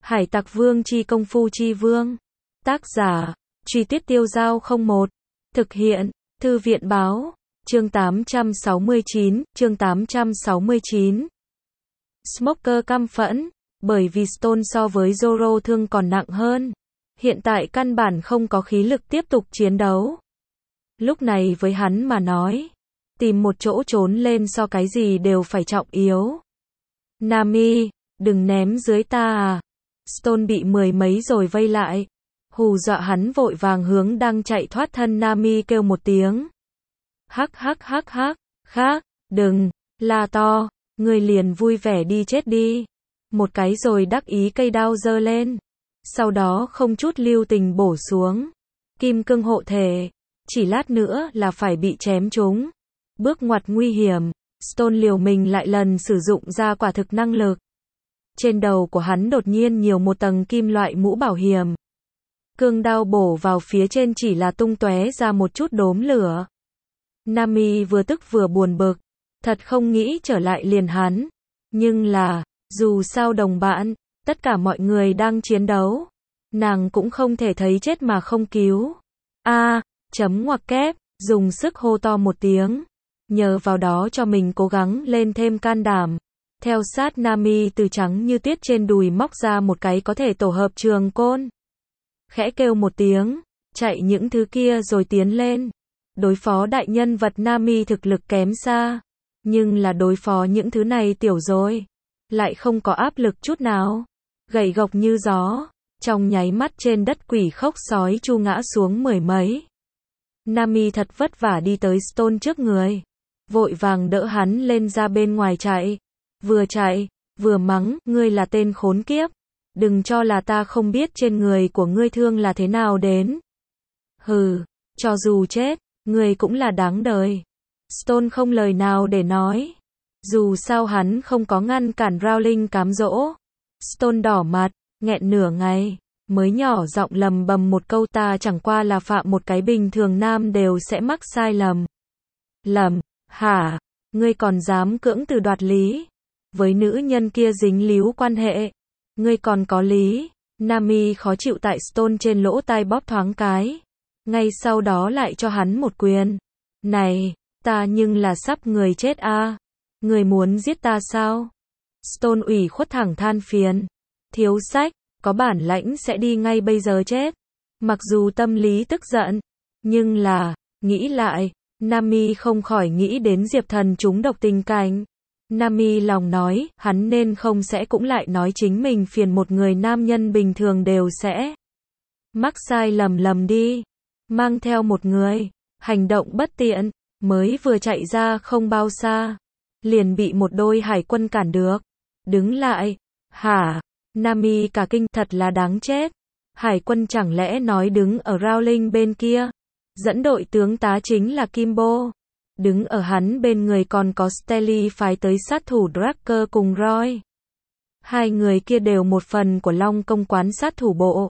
Hải Tặc Vương chi công phu chi vương. Tác giả, Truy Tuyết Tiêu Giao 01. Thực hiện, Thư viện báo. Chương 869. Smoker căm phẫn, bởi vì Stone so với Zoro thương còn nặng hơn. Hiện tại căn bản không có khí lực tiếp tục chiến đấu. Lúc này với hắn mà nói, tìm một chỗ trốn lên so cái gì đều phải trọng yếu. Nami, đừng ném dưới ta à. Stone bị mười mấy rồi vây lại. Hù dọa hắn vội vàng hướng đang chạy thoát thân Nami kêu một tiếng. Hắc, khác, đừng, la to, ngươi liền vui vẻ đi chết đi. Một cái rồi đắc ý cây đao giơ lên. Sau đó không chút lưu tình bổ xuống. Kim cương hộ thể, chỉ lát nữa là phải bị chém trúng. Bước ngoặt nguy hiểm, Stone liều mình lại lần sử dụng ra quả thực năng lực. Trên đầu của hắn đột nhiên nhiều một tầng kim loại mũ bảo hiểm. Cương đao bổ vào phía trên chỉ là tung tóe ra một chút đốm lửa. Nami vừa tức vừa buồn bực, thật không nghĩ trở lại liền hắn. Nhưng là, dù sao đồng bạn, tất cả mọi người đang chiến đấu. Nàng cũng không thể thấy chết mà không cứu. Chấm ngoặc kép, dùng sức hô to một tiếng. Nhờ vào đó cho mình cố gắng lên thêm can đảm. Theo sát Nami từ trắng như tuyết trên đùi móc ra một cái có thể tổ hợp trường côn. Khẽ kêu một tiếng, chạy những thứ kia rồi tiến lên. Đối phó đại nhân vật Nami thực lực kém xa. Nhưng là đối phó những thứ này tiểu rồi. Lại không có áp lực chút nào. Gầy gộc như gió. Trong nháy mắt trên đất quỷ khốc sói chu ngã xuống mười mấy. Nami thật vất vả đi tới Stone trước người. Vội vàng đỡ hắn lên ra bên ngoài chạy. Chạy, vừa mắng, ngươi là tên khốn kiếp. Đừng cho là ta không biết trên người của ngươi thương là thế nào đến. Hừ, cho dù chết, ngươi cũng là đáng đời. Stone không lời nào để nói. Dù sao hắn không có ngăn cản Rowling cám dỗ. Stone đỏ mặt, nghẹn nửa ngày, mới nhỏ giọng lầm bầm một câu, ta chẳng qua là phạm một cái bình thường nam đều sẽ mắc sai lầm. Hả? Ngươi còn dám cưỡng từ đoạt lý? Với nữ nhân kia dính líu quan hệ. Ngươi còn có lý. Nami khó chịu tại Stone trên lỗ tai bóp thoáng cái. Ngay sau đó lại cho hắn một quyền. Này, ta nhưng là sắp người chết à? Ngươi muốn giết ta sao? Stone ủy khuất thẳng than phiền. Thiếu sách, có bản lãnh sẽ đi ngay bây giờ chết. Mặc dù tâm lý tức giận, nhưng là, nghĩ lại, Nami không khỏi nghĩ đến Diệp Thần trúng độc tình cảnh. Nami lòng nói, hắn nên không sẽ cũng lại nói chính mình phiền một người nam nhân bình thường đều sẽ mắc sai lầm đi. Mang theo một người, hành động bất tiện, mới vừa chạy ra không bao xa. Liền bị một đôi hải quân cản được. Đứng lại. Hả? Nami cả kinh, thật là đáng chết. Hải quân chẳng lẽ nói đứng ở Rowling bên kia. Dẫn đội tướng tá chính là Kimbo. Đứng ở hắn bên người còn có Stelly phái tới sát thủ Dracker cùng Roy. Hai người kia đều một phần của Long công quán sát thủ bộ.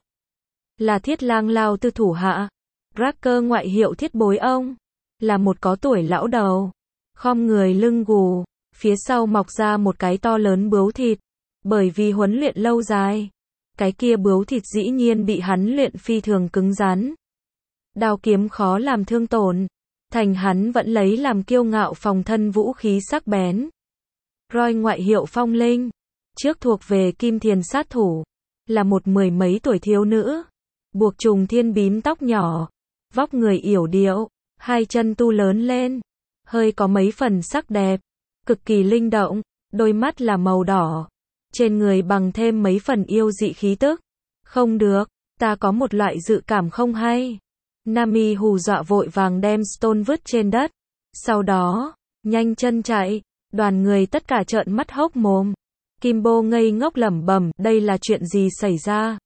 Là Thiết Lang Lao tư thủ hạ. Dracker ngoại hiệu Thiết Bối ông. Là một có tuổi lão đầu. Khom người lưng gù. Phía sau mọc ra một cái to lớn bướu thịt. Bởi vì huấn luyện lâu dài. Cái kia bướu thịt dĩ nhiên bị hắn luyện phi thường cứng rắn. Đao kiếm khó làm thương tổn. Thành hắn vẫn lấy làm kiêu ngạo phòng thân vũ khí sắc bén. Roy ngoại hiệu Phong Linh. Trước thuộc về Kim Thiền sát thủ. Là một mười mấy tuổi thiếu nữ. Buộc trùng thiên bím tóc nhỏ. Vóc người yểu điệu. Hai chân tu lớn lên. Hơi có mấy phần sắc đẹp. Cực kỳ linh động. Đôi mắt là màu đỏ. Trên người bằng thêm mấy phần yêu dị khí tức. Không được, ta có một loại dự cảm không hay. Nami hù dọa vội vàng đem Stone vứt trên đất. Sau đó, nhanh chân chạy. Đoàn người tất cả trợn mắt hốc mồm. Kimbo ngây ngốc lẩm bẩm, đây là chuyện gì xảy ra?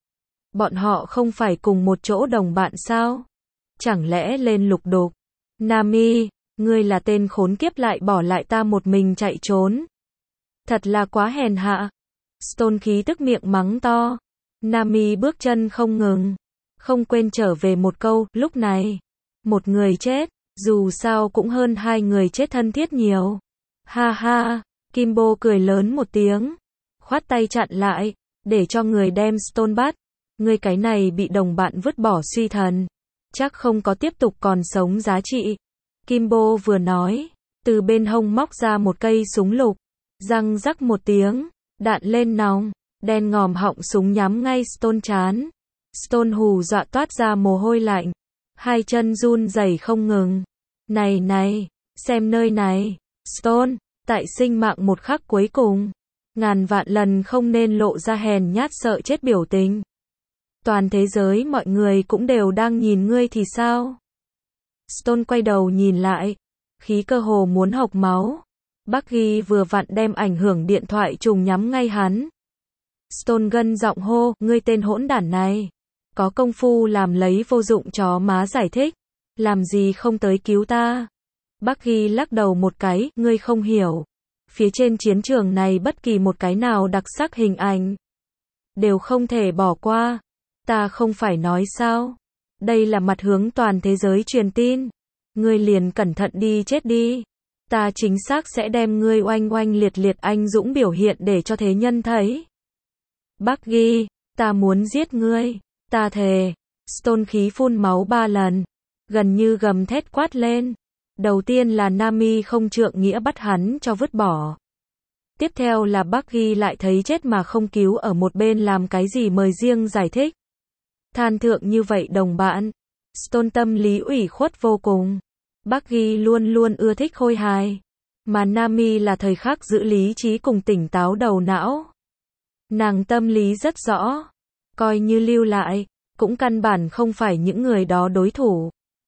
Bọn họ không phải cùng một chỗ đồng bạn sao? Chẳng lẽ lên lục đục? Nami, ngươi là tên khốn kiếp lại bỏ lại ta một mình chạy trốn. Thật là quá hèn hạ. Stone khí tức miệng mắng to. Nami bước chân không ngừng. Không quên trở về một câu, lúc này. Một người chết, dù sao cũng hơn hai người chết thân thiết nhiều. Ha ha, Kimbo cười lớn một tiếng. Khoát tay chặn lại. để cho người đem Stone bắt. Ngươi cái này bị đồng bạn vứt bỏ suy thần, chắc không có tiếp tục còn sống giá trị. Kimbo vừa nói, từ bên hông móc ra một cây súng lục, răng rắc một tiếng, đạn lên nòng, đen ngòm họng súng nhắm ngay Stone trán. Stone hù dọa toát ra mồ hôi lạnh, hai chân run rẩy không ngừng. Này này, xem nơi này, Stone, tại sinh mạng một khắc cuối cùng, ngàn vạn lần không nên lộ ra hèn nhát sợ chết biểu tình. Toàn thế giới mọi người cũng đều đang nhìn ngươi thì sao? Stone quay đầu nhìn lại, khí cơ hồ muốn hộc máu. Bucky vừa vặn đem ảnh hưởng điện thoại trùng nhắm ngay hắn. Stone gân giọng hô, ngươi tên hỗn đản này, có công phu làm lấy vô dụng chó má giải thích, làm gì không tới cứu ta. Bucky lắc đầu một cái, ngươi không hiểu. Phía trên chiến trường này bất kỳ một cái nào đặc sắc hình ảnh đều không thể bỏ qua. Ta không phải nói sao? Đây là mặt hướng toàn thế giới truyền tin. Ngươi liền cẩn thận đi chết đi. Ta chính xác sẽ đem ngươi oanh oanh liệt liệt anh dũng biểu hiện để cho thế nhân thấy. Bucky, ta muốn giết ngươi. Ta thề. Stone khí phun máu 3 lần. Gần như gầm thét quát lên. Đầu tiên là Nami không trượng nghĩa bắt hắn cho vứt bỏ. Tiếp theo là Bucky lại thấy chết mà không cứu ở một bên làm cái gì mời riêng giải thích. Than thượng như vậy đồng bạn. Stone tâm lý ủy khuất vô cùng. Bucky luôn luôn ưa thích khôi hài. Mà Nami là thời khắc giữ lý trí cùng tỉnh táo đầu não. Nàng tâm lý rất rõ. Coi như lưu lại, cũng căn bản không phải những người đó đối thủ.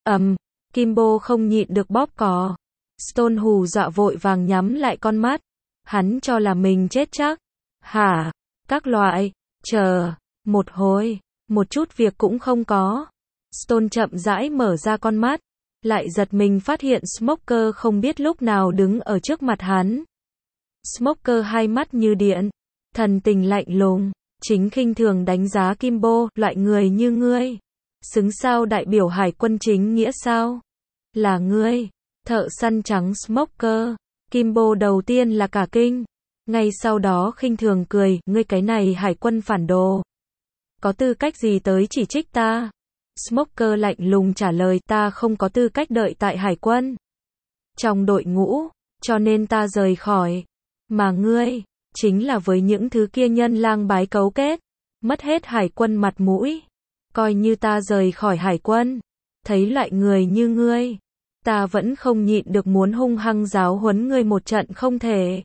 Kimbo không nhịn được bóp cò. Stone hù dọa vội vàng nhắm lại con mắt. Hắn cho là mình chết chắc. Hả? Các loại. Chờ. Một hồi. Một chút việc cũng không có. Stone chậm rãi mở ra con mắt. Lại giật mình phát hiện Smoker không biết lúc nào đứng ở trước mặt hắn. Smoker hai mắt như điện. Thần tình lạnh lùng. Chính khinh thường đánh giá Kimbo, loại người như ngươi. Xứng sao đại biểu hải quân chính nghĩa sao? Là ngươi. Thợ săn trắng Smoker. Kimbo đầu tiên là cả kinh. Ngay sau đó khinh thường cười, ngươi cái này hải quân phản đồ. Có tư cách gì tới chỉ trích ta? Smoker lạnh lùng trả lời, ta không có tư cách đợi tại hải quân. Trong đội ngũ, cho nên ta rời khỏi. Mà ngươi, chính là với những thứ kia nhân lang bái cấu kết. Mất hết hải quân mặt mũi. Coi như ta rời khỏi hải quân. Thấy loại người như ngươi. Ta vẫn không nhịn được muốn hung hăng giáo huấn ngươi một trận không thể.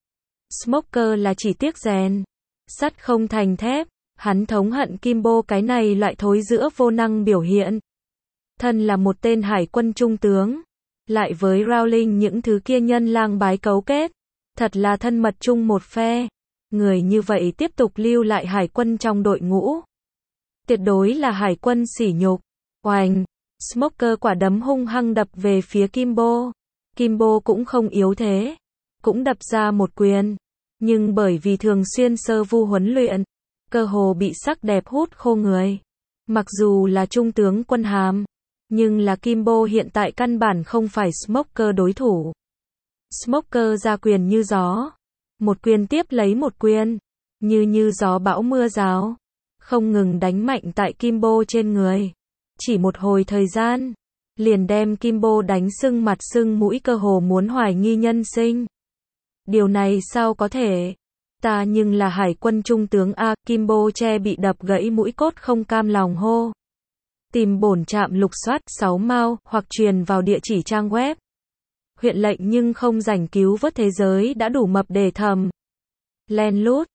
Smoker là chỉ tiếc rèn. Sắt không thành thép. Hắn thống hận Kimbo cái này loại thối giữa vô năng biểu hiện. Thân là một tên hải quân trung tướng. Lại với Rowling những thứ kia nhân lang bái cấu kết. Thật là thân mật chung một phe. Người như vậy tiếp tục lưu lại hải quân trong đội ngũ. Tuyệt đối là hải quân sỉ nhục. Oành. Smoker quả đấm hung hăng đập về phía Kimbo. Kimbo cũng không yếu thế. Cũng đập ra một quyền. Nhưng bởi vì thường xuyên sơ vu huấn luyện. Cơ hồ bị sắc đẹp hút khô người. Mặc dù là trung tướng quân hàm. Nhưng là Kimbo hiện tại căn bản không phải Smoker đối thủ. Smoker ra quyền như gió. Một quyền tiếp lấy một quyền. Như gió bão mưa rào. Không ngừng đánh mạnh tại Kimbo trên người. Chỉ một hồi thời gian. Liền đem Kimbo đánh sưng mặt sưng mũi cơ hồ muốn hoài nghi nhân sinh. Điều này sao có thể? Ta nhưng là hải quân trung tướng A. Kimbo che bị đập gãy mũi cốt không cam lòng hô. Tìm bổn trạm lục soát 6 mao hoặc truyền vào địa chỉ trang web. Huyện lệnh nhưng không rảnh cứu vớt thế giới đã đủ mập để thầm. Len lút.